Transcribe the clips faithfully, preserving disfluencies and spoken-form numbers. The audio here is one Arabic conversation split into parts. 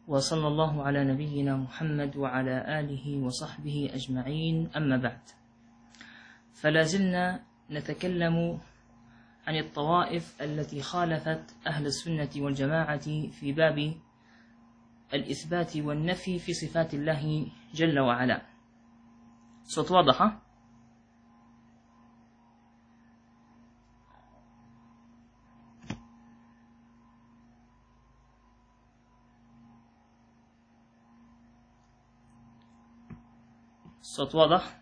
وصلى الله على نبينا محمد وعلى آله وصحبه أجمعين، أما بعد. فلا زلنا نتكلم عن الطوائف التي خالفت أهل السنة والجماعة في باب الإثبات والنفي في صفات الله جل وعلا. صوت واضحة؟ الصوت واضح؟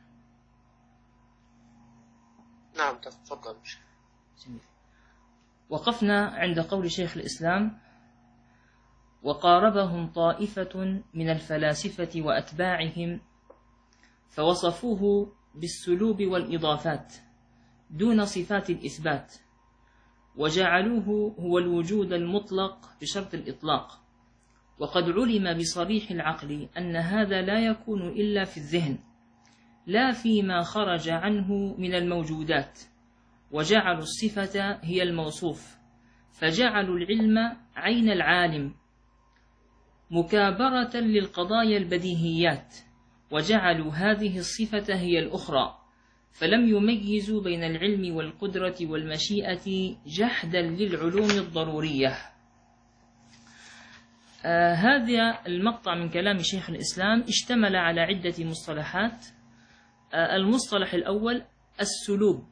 نعم تفضل. جميل. وقفنا عند قول شيخ الإسلام: وقاربهم طائفة من الفلاسفة وأتباعهم فوصفوه بالسلوب والإضافات دون صفات الإثبات، وجعلوه هو الوجود المطلق بشرط الإطلاق، وقد علم بصريح العقل أن هذا لا يكون إلا في الذهن لا فيما خرج عنه من الموجودات، وجعلوا الصفة هي الموصوف، فجعلوا العلم عين العالم مكابرة للقضايا البديهيات، وجعلوا هذه الصفة هي الأخرى، فلم يميزوا بين العلم والقدرة والمشيئة جحدا للعلوم الضرورية. آه هذا المقطع من كلام شيخ الإسلام اشتمل على عدة مصطلحات. آه المصطلح الأول السلوب،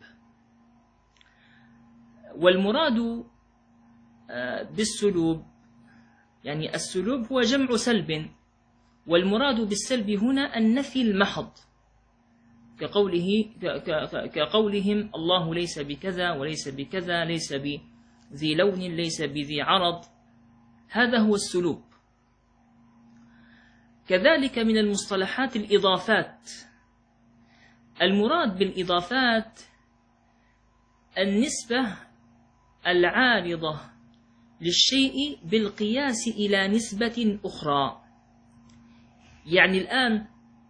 والمراد آه بالسلوب يعني السلوب هو جمع سلب، والمراد بالسلب هنا النفي المحض، كقوله كقولهم الله ليس بكذا وليس بكذا، ليس بذي لون، ليس بذي عرض، هذا هو السلوب. كذلك من المصطلحات الإضافات، المراد بالإضافات النسبة العارضة للشيء بالقياس إلى نسبة أخرى. يعني الآن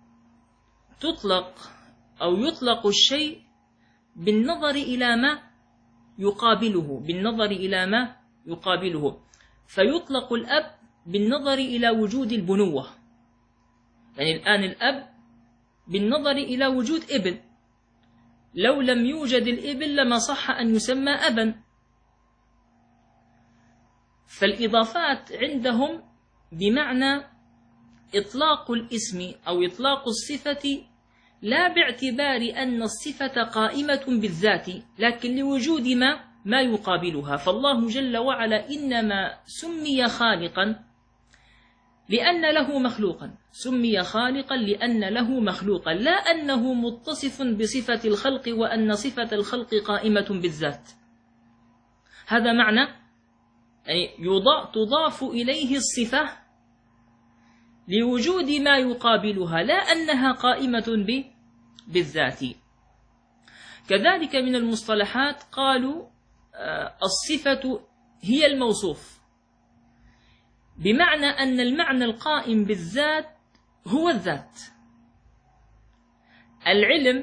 تطلق أو يطلق الشيء بالنظر إلى ما يقابله، بالنظر إلى ما يقابله، فيطلق الأب بالنظر إلى وجود البنوة. يعني الآن الأب بالنظر إلى وجود ابن، لو لم يوجد الابن لما صح أن يسمى أبا. فالإضافات عندهم بمعنى إطلاق الاسم أو إطلاق الصفة لا باعتبار أن الصفة قائمة بالذات، لكن لوجود ما ما يقابلها. فالله جل وعلا إنما سمي خالقا لأن له مخلوقا، سمي خالقا لأن له مخلوقا، لا أنه متصف بصفة الخلق وأن صفة الخلق قائمة بالذات. هذا معنى يعني تضاف إليه الصفة لوجود ما يقابلها، لا أنها قائمة بالذات. كذلك من المصطلحات قالوا الصفة هي الموصوف، بمعنى أن المعنى القائم بالذات هو الذات. العلم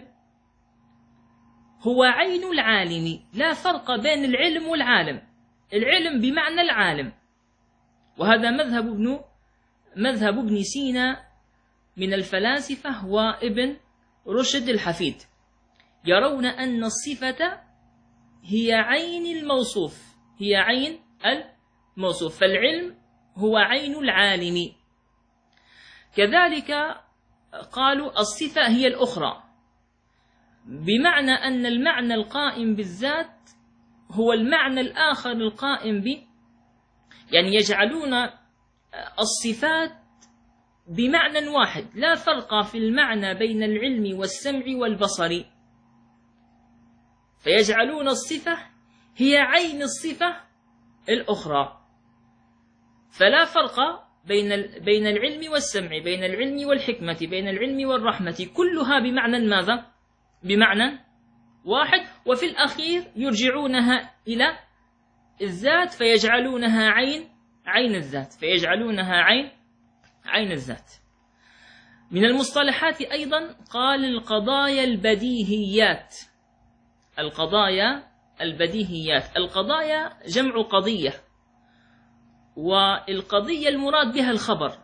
هو عين العالم، لا فرق بين العلم والعالم، العلم بمعنى العالم. وهذا مذهب ابن مذهب ابن سينا من الفلاسفة وابن رشد الحفيد، يرون أن الصفة هي عين الموصوف، هي عين الموصوف، فالعلم هو عين العالم. كذلك قالوا الصفة هي الأخرى، بمعنى أن المعنى القائم بالذات هو المعنى الآخر القائم ب يعني يجعلون الصفات بمعنى واحد، لا فرق في المعنى بين العلم والسمع والبصر، فيجعلون الصفة هي عين الصفة الأخرى، فلا فرق بين بين العلم والسمع، بين العلم والحكمة، بين العلم والرحمة، كلها بمعنى ماذا؟ بمعنى واحد، وفي الأخير يرجعونها إلى الذات فيجعلونها عين عين الذات، فيجعلونها عين عين الذات. من المصطلحات أيضا قال القضايا البديهيات، القضايا البديهيات، القضايا جمع قضية، والقضية المراد بها الخبر.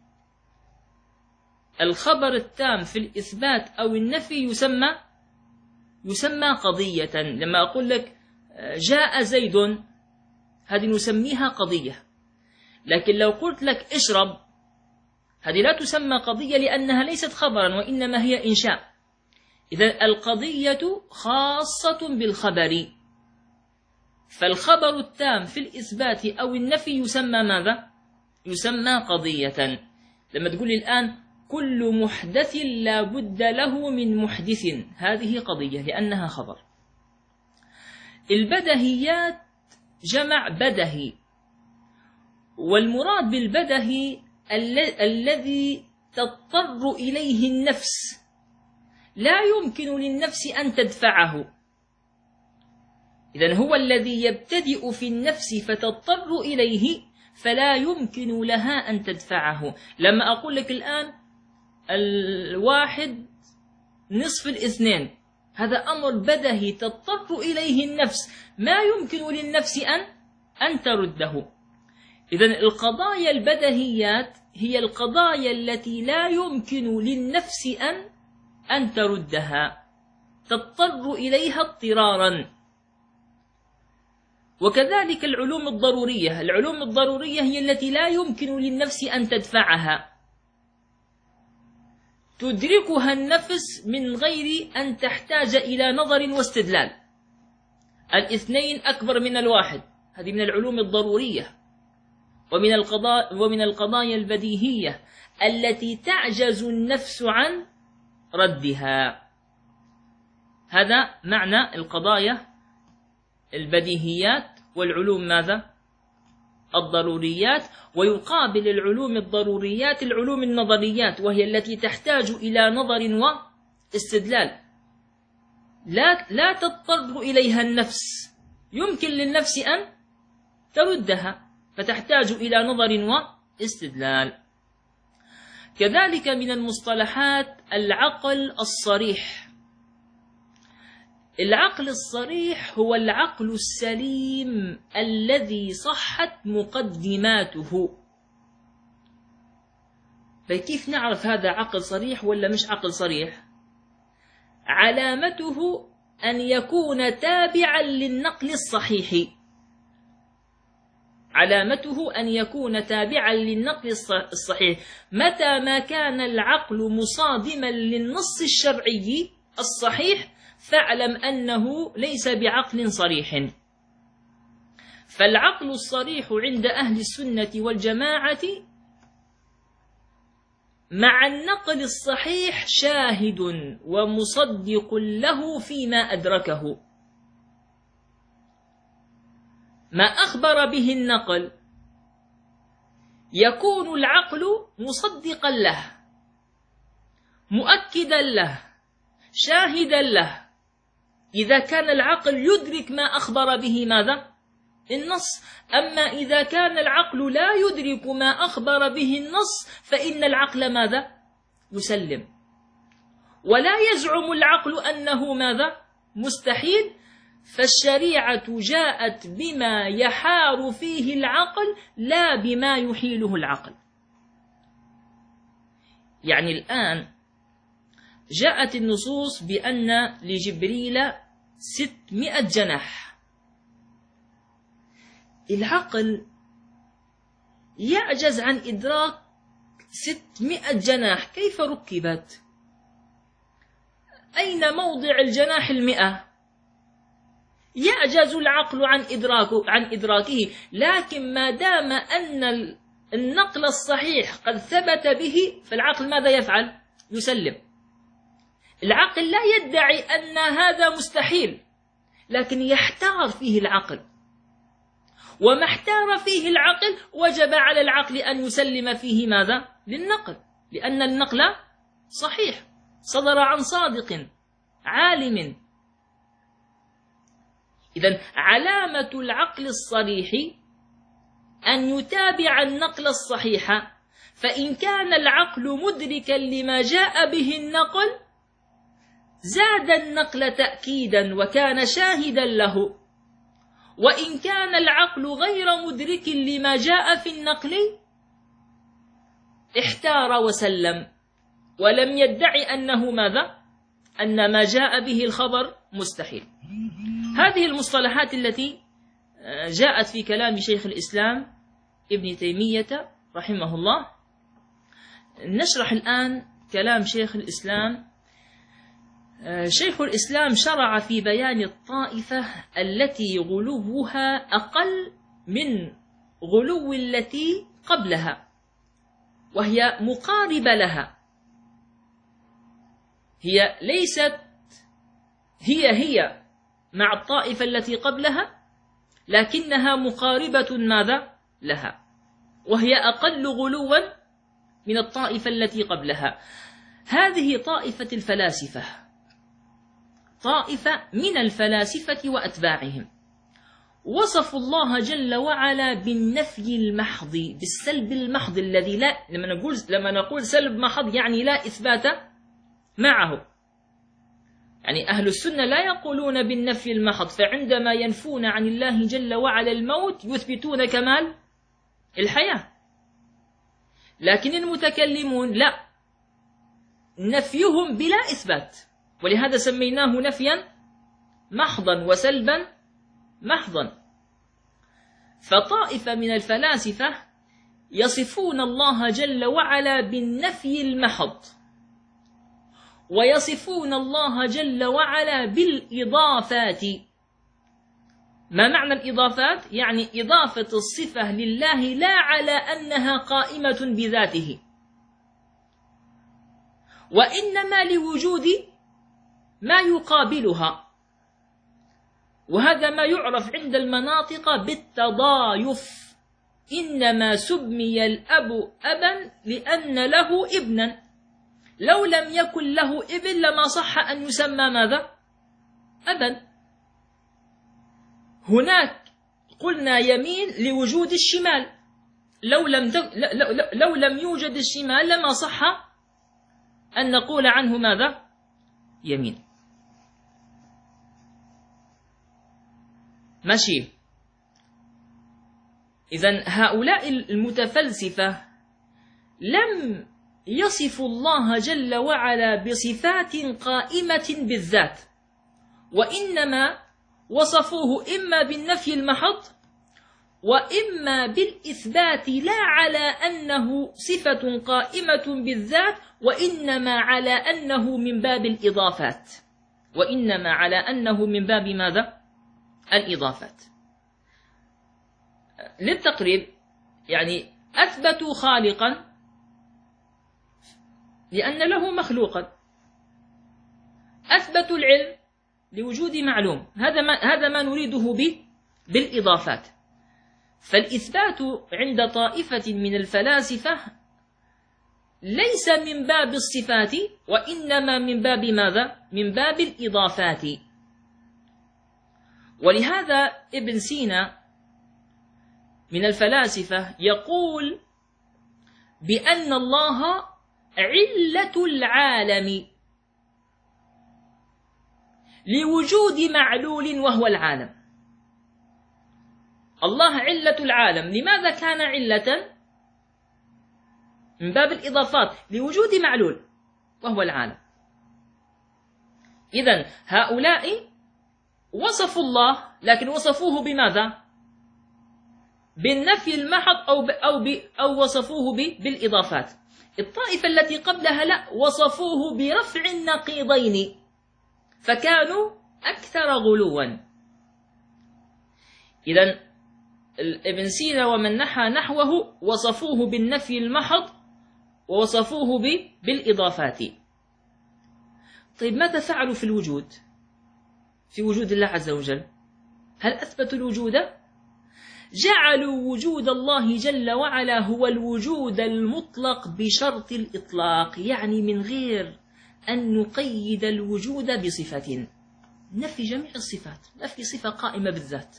الخبر التام في الإثبات أو النفي يسمى يسمى قضية. لما أقول لك جاء زيد، هذه نسميها قضية. لكن لو قلت لك اشرب، هذه لا تسمى قضية لأنها ليست خبرا وإنما هي إنشاء. إذا القضية خاصة بالخبر، فالخبر التام في الإثبات أو النفي يسمى ماذا؟ يسمى قضية. لما تقول لي الآن كل محدث لا بد له من محدث، هذه قضية لأنها خبر. البدهيات جمع بدهي، والمراد بالبدهي الذي تضطر إليه النفس، لا يمكن للنفس أن تدفعه. إذن هو الذي يبتدئ في النفس فتضطر إليه، فلا يمكن لها أن تدفعه. لما أقول لك الآن الواحد نصف الاثنين، هذا أمر بدهي تضطر إليه النفس، ما يمكن للنفس أن أن ترده. إذن القضايا البدهيات هي القضايا التي لا يمكن للنفس أن أن تردها، تضطر إليها اضطرارا. وكذلك العلوم الضرورية، العلوم الضرورية هي التي لا يمكن للنفس أن تدفعها، تدركها النفس من غير أن تحتاج إلى نظر واستدلال. الاثنين أكبر من الواحد، هذه من العلوم الضرورية. ومن القضاء ومن القضايا البديهية التي تعجز النفس عن ردها. هذا معنى القضايا البديهيات والعلوم ماذا؟ الضروريات. ويقابل العلوم الضروريات العلوم النظريات، وهي التي تحتاج إلى نظر واستدلال، لا لا تضطر إليها النفس، يمكن للنفس أن تردها، فتحتاج إلى نظر واستدلال. كذلك من المصطلحات العقل الصريح. العقل الصريح هو العقل السليم الذي صحت مقدماته. فكيف نعرف هذا عقل صريح ولا مش عقل صريح؟ علامته أن يكون تابعا للنقل الصحيح، علامته أن يكون تابعا للنقل الصحيح. متى ما كان العقل مصادما للنص الشرعي الصحيح فاعلم أنه ليس بعقل صريح. فالعقل الصريح عند أهل السنة والجماعة مع النقل الصحيح شاهد ومصدق له فيما أدركه. ما أخبر به النقل يكون العقل مصدقا له، مؤكدا له، شاهدا له، إذا كان العقل يدرك ما أخبر به ماذا؟ النص. أما إذا كان العقل لا يدرك ما أخبر به النص فإن العقل ماذا؟ يسلم. ولا يزعم العقل أنه ماذا؟ مستحيل. فالشريعة جاءت بما يحار فيه العقل لا بما يحيله العقل. يعني الآن جاءت النصوص بأن لجبريل ستمائة جناح. العقل يعجز عن إدراك ستمائة جناح، كيف ركبت؟ أين موضع الجناح المئة؟ يعجز العقل عن إدراكه عن إدراكه. لكن ما دام أن النقل الصحيح قد ثبت به فالعقل ماذا يفعل؟ يسلم. العقل لا يدعي أن هذا مستحيل، لكن يحتار فيه العقل، وما احتار فيه العقل وجب على العقل أن يسلم فيه ماذا؟ للنقل، لأن النقل صحيح صدر عن صادق عالم. إذن علامة العقل الصريح أن يتابع النقل الصحيح، فإن كان العقل مدركا لما جاء به النقل زاد النقل تأكيدا وكان شاهدا له، وإن كان العقل غير مدرك لما جاء في النقل احتار وسلم، ولم يدعي أنه ماذا؟ أن ما جاء به الخبر مستحيل. هذه المصطلحات التي جاءت في كلام شيخ الإسلام ابن تيمية رحمه الله. نشرح الآن كلام شيخ الإسلام. شيخ الإسلام شرع في بيان الطائفة التي غلوها أقل من غلو التي قبلها، وهي مقاربة لها، هي ليست هي هي مع الطائفة التي قبلها، لكنها مقاربة ماذا لها، وهي أقل غلوا من الطائفة التي قبلها. هذه طائفة الفلاسفة، طائفة من الفلاسفة وأتباعهم، وصفوا الله جل وعلا بالنفي المحض، بالسلب المحض الذي لا، لما نقول لما نقول سلب محض يعني لا إثبات معه. يعني أهل السنة لا يقولون بالنفي المحض، فعندما ينفون عن الله جل وعلا الموت يثبتون كمال الحياة، لكن المتكلمون لا، نفيهم بلا إثبات، ولهذا سميناه نفيا محضا وسلبا محضا. فطائفة من الفلاسفة يصفون الله جل وعلا بالنفي المحض، ويصفون الله جل وعلا بالإضافات. ما معنى الإضافات؟ يعني إضافة الصفة لله لا على أنها قائمة بذاته، وإنما لوجود ما يقابلها، وهذا ما يعرف عند المناطق بالتضايف. إنما سمي الأب أبا لأن له ابنا، لو لم يكن له ابن لما صح أن يسمى ماذا؟ أبا. هناك قلنا يمين لوجود الشمال، لو لم لو لم يوجد الشمال لما صح أن نقول عنه ماذا؟ يمين. ماشي. إذن هؤلاء المتفلسفة لم يصفوا الله جل وعلا بصفات قائمة بالذات، وإنما وصفوه إما بالنفي المحض وإما بالإثبات، لا على أنه صفة قائمة بالذات، وإنما على أنه من باب الإضافات، وإنما على أنه من باب ماذا؟ الإضافات. للتقريب يعني أثبتوا خالقا لأن له مخلوقا، أثبتوا العلم لوجود معلوم، هذا ما هذا ما نريده به بالإضافات. فالإثبات عند طائفة من الفلاسفة ليس من باب الصفات، وإنما من باب ماذا؟ من باب الإضافات. ولهذا ابن سينا من الفلاسفة يقول بأن الله علة العالم لوجود معلول وهو العالم. الله علة العالم، لماذا كان علة؟ من باب الإضافات، لوجود معلول وهو العالم. إذن هؤلاء وصفوا الله، لكن وصفوه بماذا؟ بالنفي المحض أو ب أو ب أو وصفوه ب بالإضافات. الطائفة التي قبلها لا، وصفوه برفع النقيضين، فكانوا أكثر غلوا. إذن ابن سينا ومن نحى نحوه وصفوه بالنفي المحض ووصفوه ب بالإضافات. طيب ماذا فعلوا في الوجود؟ في وجود الله عز وجل، هل أثبتوا الوجود؟ جعلوا وجود الله جل وعلا هو الوجود المطلق بشرط الإطلاق، يعني من غير أن نقيد الوجود بصفة، نفي جميع الصفات، نفي صفة قائمة بالذات.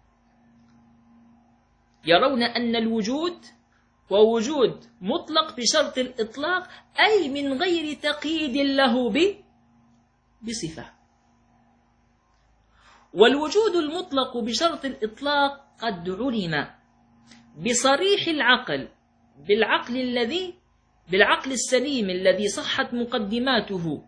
يرون أن الوجود هو وجود مطلق بشرط الإطلاق، أي من غير تقييد له بصفة. والوجود المطلق بشرط الإطلاق قد علم بصريح العقل، بالعقل الذي بالعقل السليم الذي صحت مقدماته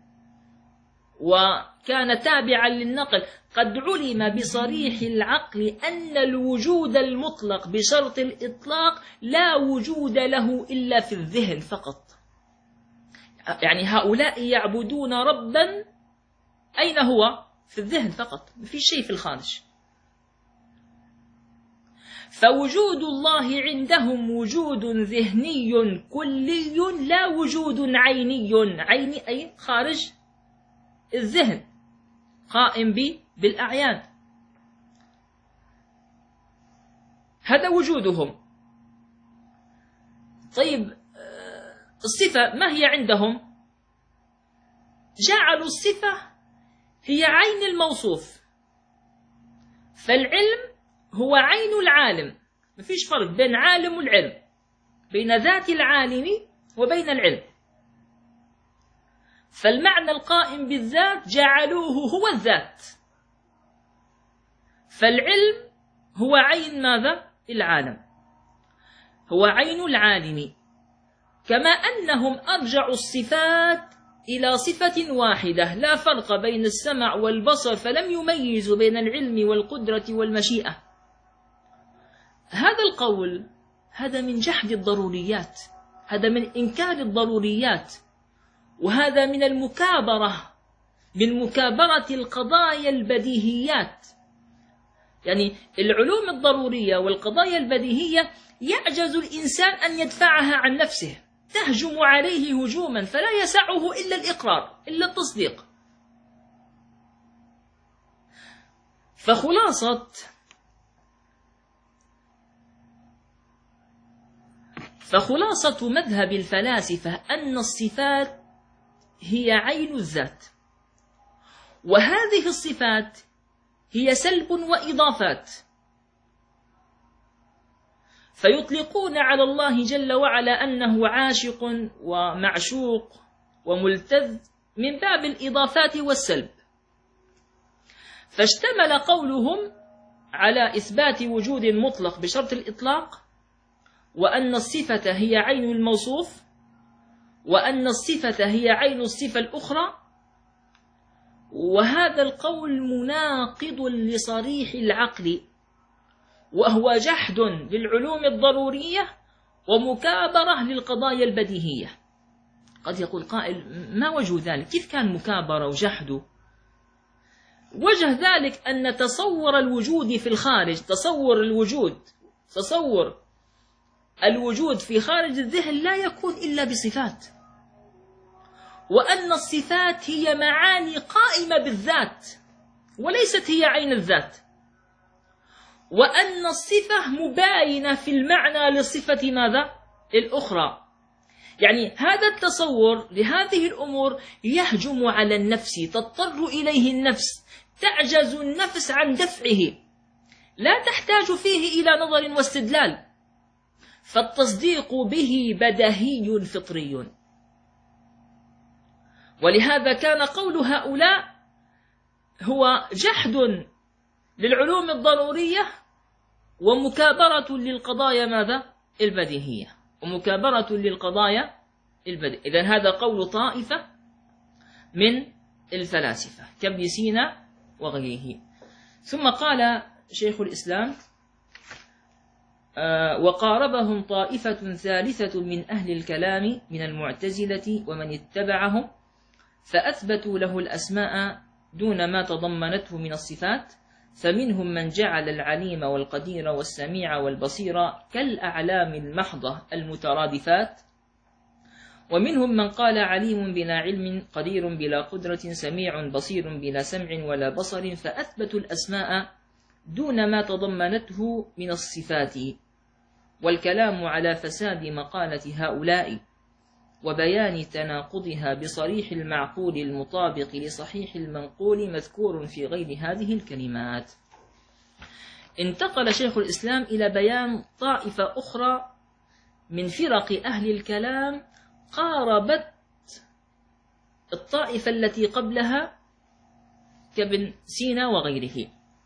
وكان تابعا للنقل، قد علم بصريح العقل أن الوجود المطلق بشرط الإطلاق لا وجود له إلا في الذهن فقط. يعني هؤلاء يعبدون ربا أين هو؟ في الذهن فقط، ما في شيء في الخارج. فوجود الله عندهم وجود ذهني كلي لا وجود عيني، عيني أي خارج الذهن قائم بالأعيان. هذا وجودهم. طيب الصفة ما هي عندهم؟ جعلوا الصفة هي عين الموصوف، فالعلم هو عين العالم. ما فيش فرق بين عالم والعلم، بين ذات العالم وبين العلم. فالمعنى القائم بالذات جعلوه هو الذات، فالعلم هو عين ماذا؟ العالم، هو عين العالم. كما أنهم أرجعوا الصفات إلى صفة واحدة لا فرق بين السمع والبصر، فلم يميزوا بين العلم والقدرة والمشيئة. هذا القول هذا من جحد الضروريات، هذا من إنكار الضروريات، وهذا من المكابرة، من مكابرة القضايا البديهيات. يعني العلوم الضرورية والقضايا البديهية يعجز الإنسان أن يدفعها عن نفسه، تهجم عليه هجوما فلا يسعه إلا الإقرار، إلا التصديق. فخلاصة فخلاصة مذهب الفلاسفة أن الصفات هي عين الذات، وهذه الصفات هي سلب وإضافات، فيطلقون على الله جل وعلا أنه عاشق ومعشوق وملتذ من باب الإضافات والسلب. فاشتمل قولهم على إثبات وجود مطلق بشرط الإطلاق، وأن الصفة هي عين الموصوف، وأن الصفة هي عين الصفة الأخرى. وهذا القول مناقض لصريح العقل، وهو جحد للعلوم الضرورية ومكابرة للقضايا البديهية. قد يقول قائل ما وجه ذلك؟ كيف كان مكابرة وجحد؟ وجه ذلك أن تصور الوجود في الخارج، تصور الوجود تصور الوجود في خارج الذهن لا يكون إلا بصفات، وأن الصفات هي معاني قائمة بالذات وليست هي عين الذات، وأن الصفة مباينة في المعنى للصفة ماذا؟ الأخرى. يعني هذا التصور لهذه الأمور يهجم على النفس، تضطر إليه النفس، تعجز النفس عن دفعه، لا تحتاج فيه إلى نظر واستدلال، فالتصديق به بديهي فطري. ولهذا كان قول هؤلاء هو جحد للعلوم الضرورية ومكابرة للقضايا ماذا؟ البديهية، ومكابرة للقضايا البديهية. إذن هذا قول طائفة من الفلاسفة كابن سينا وغيره. ثم قال شيخ الإسلام آه وقاربهم طائفة ثالثة من أهل الكلام من المعتزلة ومن اتبعهم، فأثبتوا له الأسماء دون ما تضمنته من الصفات، فمنهم من جعل العليم والقدير والسميع والبصير كالأعلام المحضة المترادفات، ومنهم من قال عليم بلا علم، قدير بلا قدرة، سميع بصير بلا سمع ولا بصر، فأثبتوا الأسماء دون ما تضمنته من الصفات. والكلام على فساد مقالة هؤلاء وبيان تناقضها بصريح المعقول المطابق لصحيح المنقول مذكور في غير هذه الكلمات. انتقل شيخ الإسلام إلى بيان طائفة أخرى من فرق أهل الكلام قاربت الطائفة التي قبلها كابن سينا وغيره.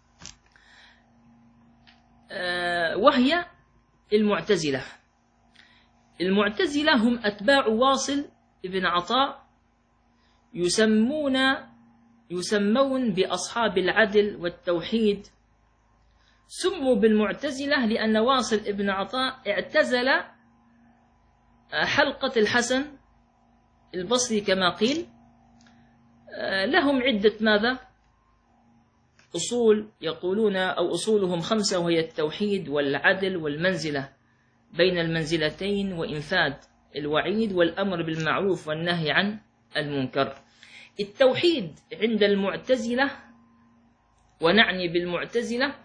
وهي المعتزلة. المعتزلة هم أتباع واصل ابن عطاء، يسمون يسمون بأصحاب العدل والتوحيد. سموا بالمعتزلة لأن واصل ابن عطاء اعتزل حلقة الحسن البصري كما قيل. لهم عدة ماذا؟ أصول يقولون، أو أصولهم خمسة، وهي التوحيد والعدل والمنزلة بين المنزلتين وإنفاذ الوعيد والأمر بالمعروف والنهي عن المنكر. التوحيد عند المعتزلة، ونعني بالمعتزلة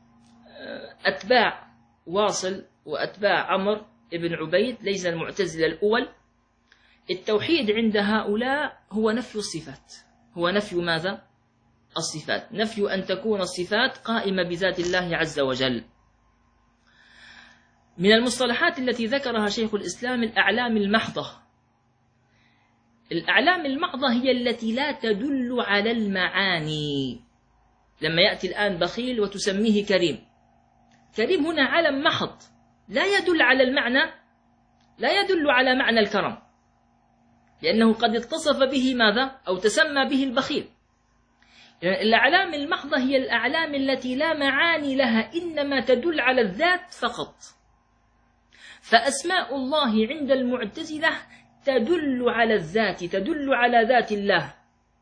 أتباع واصل وأتباع عمر بن عبيد، ليس المعتزلة الأول. التوحيد عند هؤلاء هو نفي الصفات، هو نفي ماذا؟ الصفات، نفي أن تكون الصفات قائمة بذات الله عز وجل. من المصطلحات التي ذكرها شيخ الإسلام الأعلام المحضة. الأعلام المحضة هي التي لا تدل على المعاني. لما يأتي الآن بخيل وتسميه كريم، كريم هنا علم محض لا يدل على المعنى، لا يدل على معنى الكرم، لأنه قد اتصف به ماذا؟ أو تسمى به البخيل. يعني الأعلام المحضة هي الأعلام التي لا معاني لها، إنما تدل على الذات فقط. فأسماء الله عند المعتزلة تدل على الذات، تدل على ذات الله،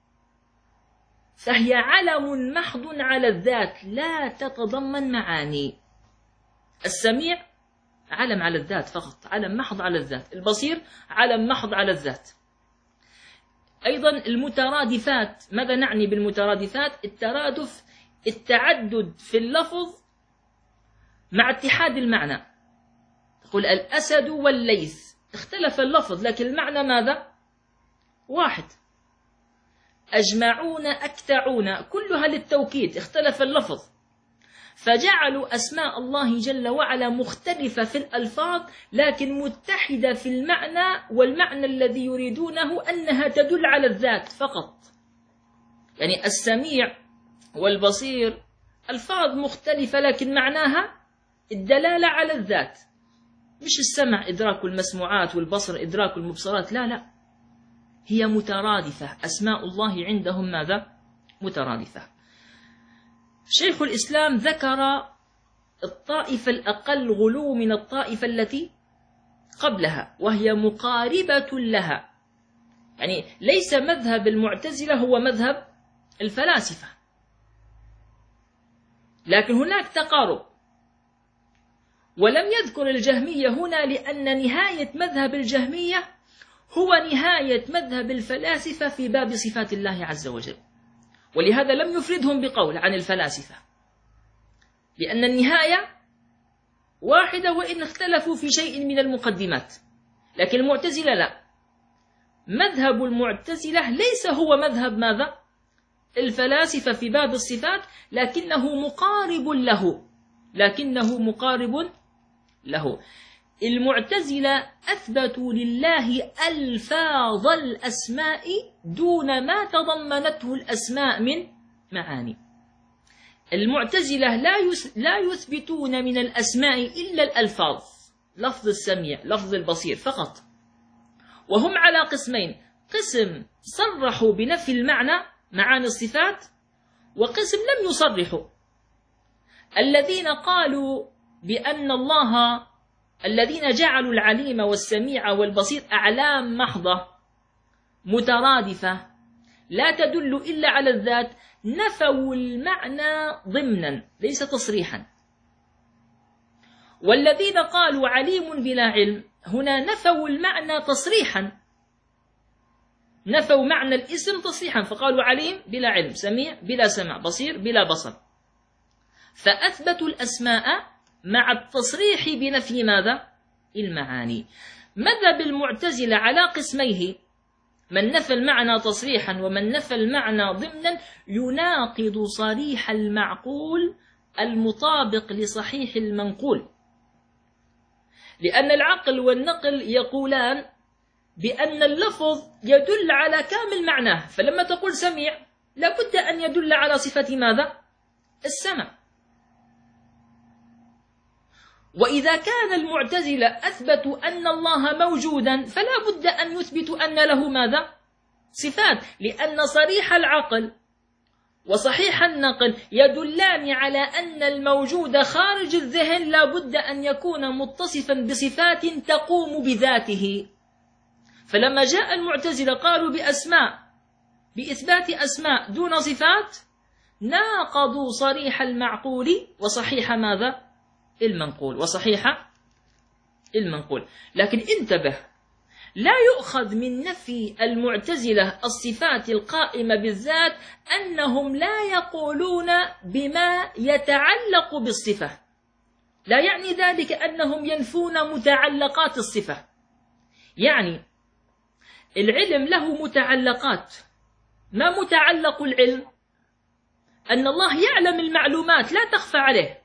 فهي علم محض على الذات لا تتضمن معاني. السميع علم على الذات فقط، علم محض على الذات. البصير علم محض على الذات. أيضا المترادفات، ماذا نعني بالمترادفات؟ الترادف التعدد في اللفظ مع اتحاد المعنى. تقول الأسد والليث، اختلف اللفظ لكن المعنى ماذا؟ واحد. أجمعون أكتعون، كلها للتوكيد، اختلف اللفظ، فجعلوا أسماء الله جل وعلا مختلفة في الألفاظ لكن متحدة في المعنى، والمعنى الذي يريدونه أنها تدل على الذات فقط. يعني السميع والبصير ألفاظ مختلفة لكن معناها الدلالة على الذات، مش السمع إدراك المسموعات والبصر إدراك المبصرات، لا لا، هي مترادفة. أسماء الله عندهم ماذا؟ مترادفة. شيخ الإسلام ذكر الطائفة الأقل غلو من الطائفة التي قبلها، وهي مقاربة لها. يعني ليس مذهب المعتزلة هو مذهب الفلاسفة، لكن هناك تقارب. ولم يذكر الجهمية هنا لأن نهاية مذهب الجهمية هو نهاية مذهب الفلاسفة في باب صفات الله عز وجل، ولهذا لم يفردهم بقول عن الفلاسفة، لأن النهاية واحدة وإن اختلفوا في شيء من المقدمات. لكن المعتزلة لا، مذهب المعتزلة ليس هو مذهب ماذا؟ الفلاسفة في باب الصفات، لكنه مقارب له، لكنه مقارب له. المعتزلة أثبتوا لله ألفاظ الأسماء دون ما تضمنته الأسماء من معاني. المعتزلة لا لا يثبتون من الأسماء إلا الألفاظ، لفظ السميع، لفظ البصير فقط. وهم على قسمين: قسم صرحوا بنفي المعنى معاني الصفات، وقسم لم يصرحوا. الذين قالوا بأن الله، الذين جعلوا العليم والسميع والبصير أعلام محضة مترادفة لا تدل إلا على الذات، نفوا المعنى ضمنا ليس تصريحا. والذين قالوا عليم بلا علم هنا نفوا المعنى تصريحا، نفوا معنى الاسم تصريحا، فقالوا عليم بلا علم، سميع بلا سمع، بصير بلا بصر. فأثبتوا الأسماء مع التصريح بنفي ماذا؟ المعاني. مذهب المعتزلة على قسميه: من نفى المعنى تصريحا ومن نفى المعنى ضمنا، يناقض صريح المعقول المطابق لصحيح المنقول، لأن العقل والنقل يقولان بأن اللفظ يدل على كامل معناه، فلما تقول سميع لابد أن يدل على صفة ماذا؟ السمع. وإذا كان المعتزلة أثبتوا أن الله موجودا فلا بد أن يثبتوا أن له ماذا؟ صفات، لأن صريح العقل وصحيح النقل يدلان على أن الموجود خارج الذهن لا بد أن يكون متصفا بصفات تقوم بذاته. فلما جاء المعتزلة قالوا بأسماء بإثبات أسماء دون صفات ناقضوا صريح المعقول وصحيح ماذا؟ المنقول وصحيح المنقول. لكن انتبه، لا يؤخذ من نفي المعتزلة الصفات القائمة بالذات أنهم لا يقولون بما يتعلق بالصفة، لا يعني ذلك أنهم ينفون متعلقات الصفة. يعني العلم له متعلقات، ما متعلق العلم؟ أن الله يعلم المعلومات لا تخفى عليه.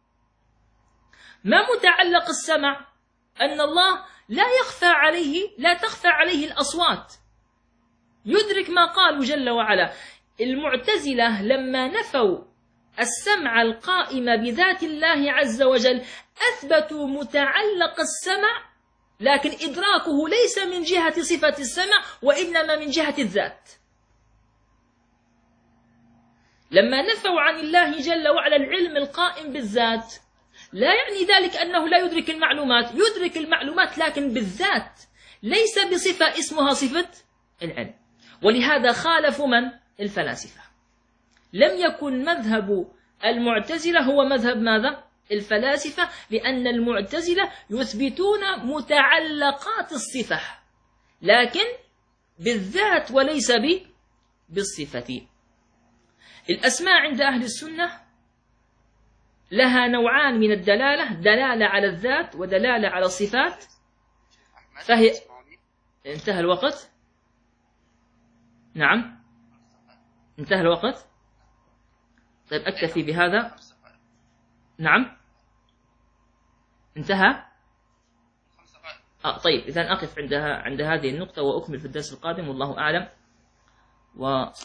ما متعلق السمع؟ أن الله لا يخفى عليه لا تخفى عليه الأصوات، يدرك ما قالوا جل وعلا. المعتزلة لما نفوا السمع القائم بذات الله عز وجل أثبتوا متعلق السمع، لكن إدراكه ليس من جهة صفة السمع وإنما من جهة الذات. لما نفوا عن الله جل وعلا العلم القائم بالذات لا يعني ذلك أنه لا يدرك المعلومات، يدرك المعلومات لكن بالذات، ليس بصفة اسمها صفة العلم. ولهذا خالفوا من؟ الفلاسفة. لم يكن مذهب المعتزلة هو مذهب ماذا؟ الفلاسفة، لأن المعتزلة يثبتون متعلقات الصفة لكن بالذات وليس بالصفة. الأسماء عند أهل السنة لها نوعان من الدلالة، دلالة على الذات ودلالة على الصفات. فهي انتهى الوقت. نعم انتهى الوقت. طيب أكتفي بهذا. نعم انتهى. آه طيب إذن أقف عندها عند هذه النقطة وأكمل في الدرس القادم، والله أعلم. و